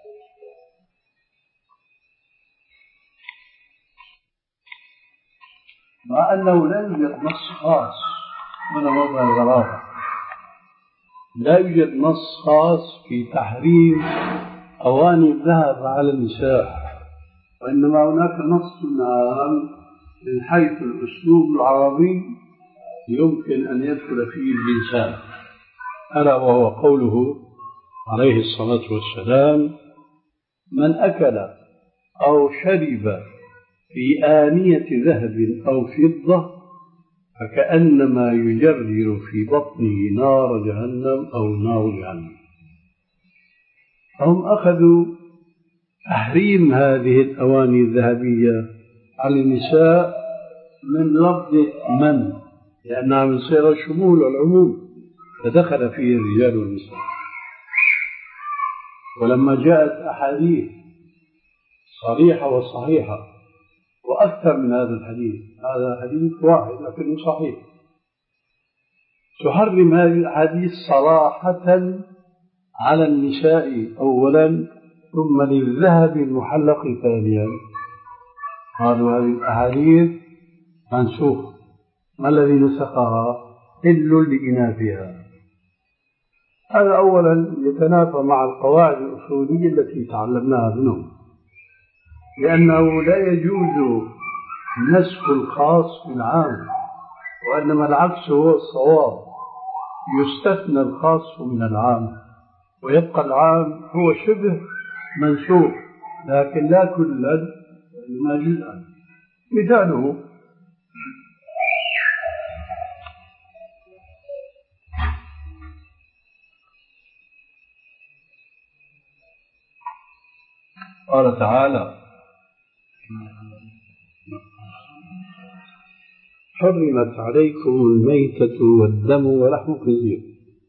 مع أنه لا يوجد نص خاص من موضع الغرابة، لا يوجد نص خاص في تحريم أواني الذهب على النساء، وإنما هناك نص عام من حيث الأسلوب العربي يمكن أن يدخل فيه الإنسان، ألا وهو قوله عليه الصلاة والسلام من أكل أو شرب في آنية ذهب أو فضة فكأنما يجرجر في بطنه نار جهنم أو نار جهنم. هم أخذوا تحريم هذه الأواني الذهبية على النساء من لفظ من، لأنها من صيغ الشمول والعموم فدخل فيه الرجال والنساء. ولما جاءت أحاديث صريحة وصحيحة وأكثر من هذا الحديث، هذا حديث واحد لكنه صحيح، تحرم هذه الأحاديث صراحة على النساء أولا ثم للذهب المحلق ثانيا. قالوا هذه الأحاديث منسوخ، ما الذي نسخها؟ حل لإناثها. هذا أولا يتنافى مع القواعد الأصولية التي تعلمناها منهم، لأنه لا يجوز نسخ الخاص بالعام، وإنما العكس هو الصواب، يستثنى الخاص من العام ويبقى العام هو شبه منسوخ لكن لا كلا وإنما جزءا. مثاله قال تعالى حرمت عليكم الميتة والدم ولحم الخنزير.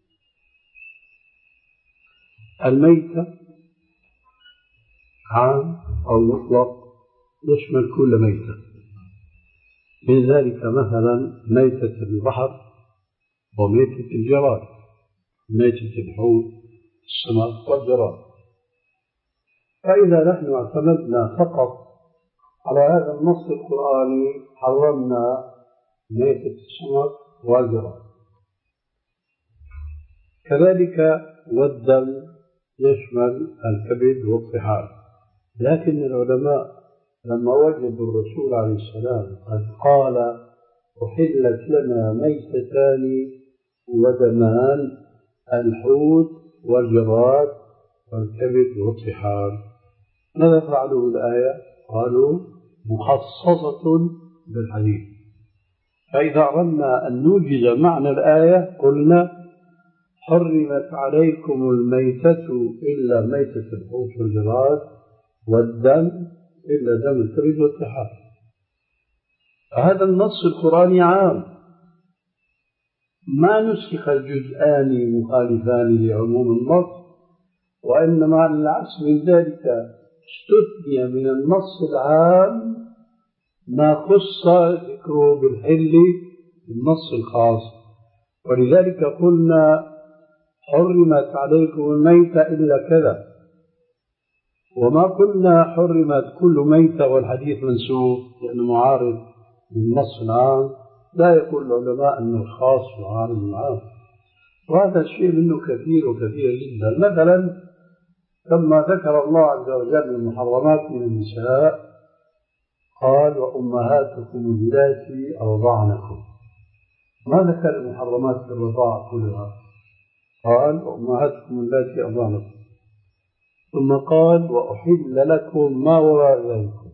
الميتة عام أو مطلق يشمل كل ميتة، من ذلك مثلا ميتة البحر وميتة الجراد، ميتة الحوت السمك والجراد. فإذا نحن اعتمدنا فقط على هذا النص القرآني حرمنا ميتة السمك والجراد. كذلك والدم يشمل الكبد والطحال، لكن العلماء لما وجدوا الرسول عليه السلام قد قال أحلت لنا ميتتان ودمان الحوت والجراد والكبد والطحال، ماذا فعلوا بالآية؟ قالوا مخصصة بالحديث. فإذا أردنا أن نوجد معنى الآية قلنا حرمت عليكم الميتة إلا ميتة الحوت والجراد والدم إلا دم الكبد والطحال. فهذا النص القرآني عام، ما نسخ الجزءان مخالفان لعموم النص، وإنما على العكس من ذلك استثني من النص العام ما خص ذكره بالحل بالنص الخاص. ولذلك قلنا حرمت عليكم الميتة إلا كذا، وما قلنا حرمت كل ميتة والحديث منسوخ لأنه معارض للنص العام. لا يقول العلماء أن الخاص معارض للعام، وهذا الشيء منه كثير وكثير جدا. مثلا لما ذكر الله عز وجل المحرمات من النساء قال وأمهاتكم اللاتي أرضعنكم، ما ذكر المحرمات في الرضاعة كلها، قال وأمهاتكم اللاتي أرضعنكم. ثم قال وأحل لكم ما وراء ذلكم.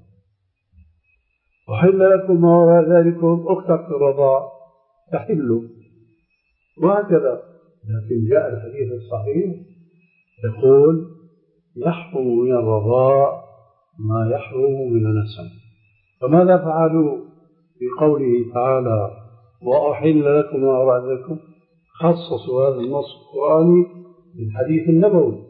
أحل لكم ما وراء ذلكم أختك في الرضاع تحل وهكذا. لكن جاء الحديث الصحيح يقول يحرم من الرضاع ما يحرم من النسب. فماذا فعلوا في قوله تعالى وأحل لكم ما وراء ذلكم؟ خصصوا هذا النص القرآني بالحديث النبوي.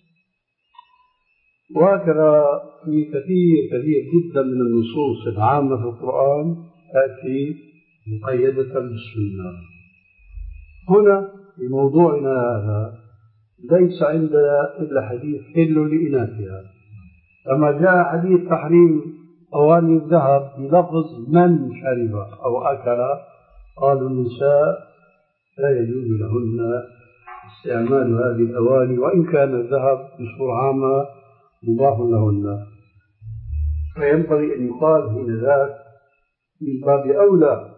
وهكذا في كثير كثير جدا من النصوص العامة في القرآن تأتي مقيدة بالسنة. هنا في موضوعنا هذا ليس عندنا إلا حديث حل لإناثها، كما جاء حديث تحريم أواني الذهب بلفظ من شرب أو أكل، قالوا النساء لا يجوز لهن استعمال هذه الأواني وإن كان الذهب بصورة عامة مباح لهن. فينبغي أن يقال هنا ذاك من باب أولى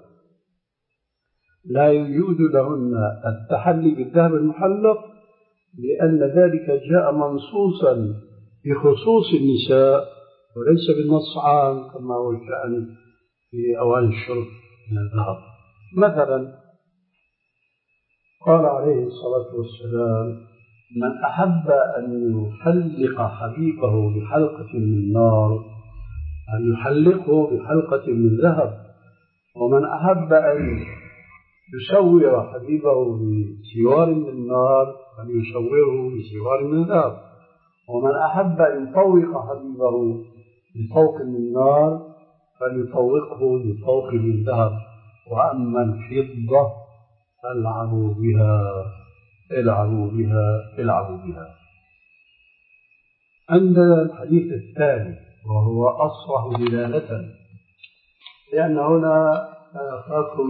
لا يجوز لهن التحلي بالذهب المحلق، لأن ذلك جاء منصوصا بخصوص النساء وليس بالنص عام كما هو الشأن في أواني الشرب من الذهب. مثلا قال عليه الصلاة والسلام من أحب أن يحلق حبيبه بحلقة من نار أن يحلقه بحلقة من ذهب، ومن أحب أن يسور حبيبه بسوار من نار أن يسوره بسوار من ذهب، ومن أحب أن يطوق حبيبه بطوق من نار فليطوقه بطوق من ذهب، وأما الفضة فالعبوا بها العبوا بها العبوا بها. عندنا الحديث الثاني وهو أصرح دلالة، لأن هنا أخاكم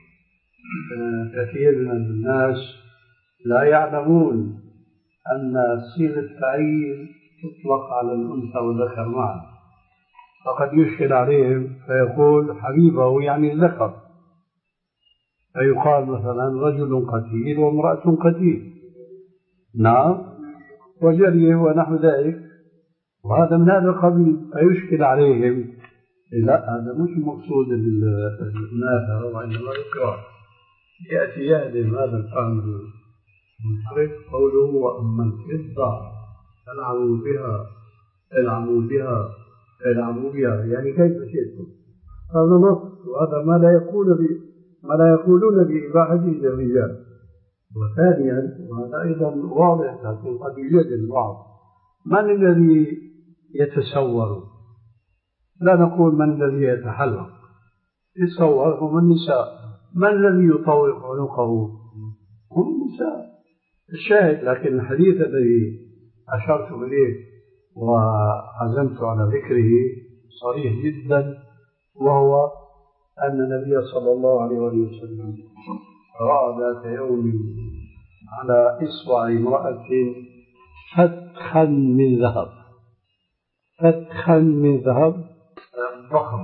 كثير من الناس لا يعلمون أن صيغة الفعيل تطلق على الأنثى والذكر معا، فقد يشكل عليهم فيقول حبيبه يعني الذكر، فيقال مثلا رجل قتيل وامرأة قتيل، نعم، وجريه ونحو ذلك، وهذا من هذا القبيل، فيشكل عليهم. لا، هذا مش مقصود الأناثة وإنما الذكر. يأتي يهدم هذا الفهم المنحرف قوله وأما الفضة العبوا بها العبوا بها العبوا بها، يعني كيف شئتم. هذا نص، وهذا ما لا يقول ما لا يقولون بإباحته للرجال. وثانيا وهذا أيضا واضح لكن قد يوجد البعض، من الذي يتسور؟ لا نقول من الذي يتحلق، يتصور هم النساء. من الذي يطوق عنقه؟ هم النساء. الشاهد لكن الحديث الذي أشرت إليه وعزمت على ذكره صريح جدا، وهو أن النبي صلى الله عليه وسلم رأى ذات يوم على إصبع امرأة فتخا من ذهب، فتخا من ذهب ضخم،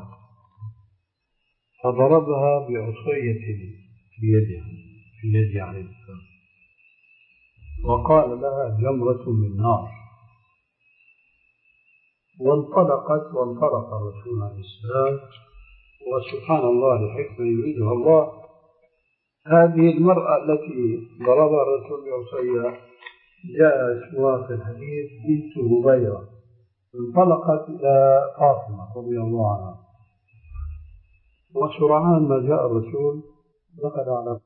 فضربها بعصية في يدها في يد عليه السلام وقال لها جمرة من نار، وانطلقت وانطلق الرسول عليه السلام. وسبحان الله لحكمة يريدها الله، هذه المرأة التي ضربها الرسول بعصية جاء اسمها في الحديث بنت هبيرة، انطلقت إلى فاطمة رضي الله عنها، وسرعان ما جاء الرسول دخل على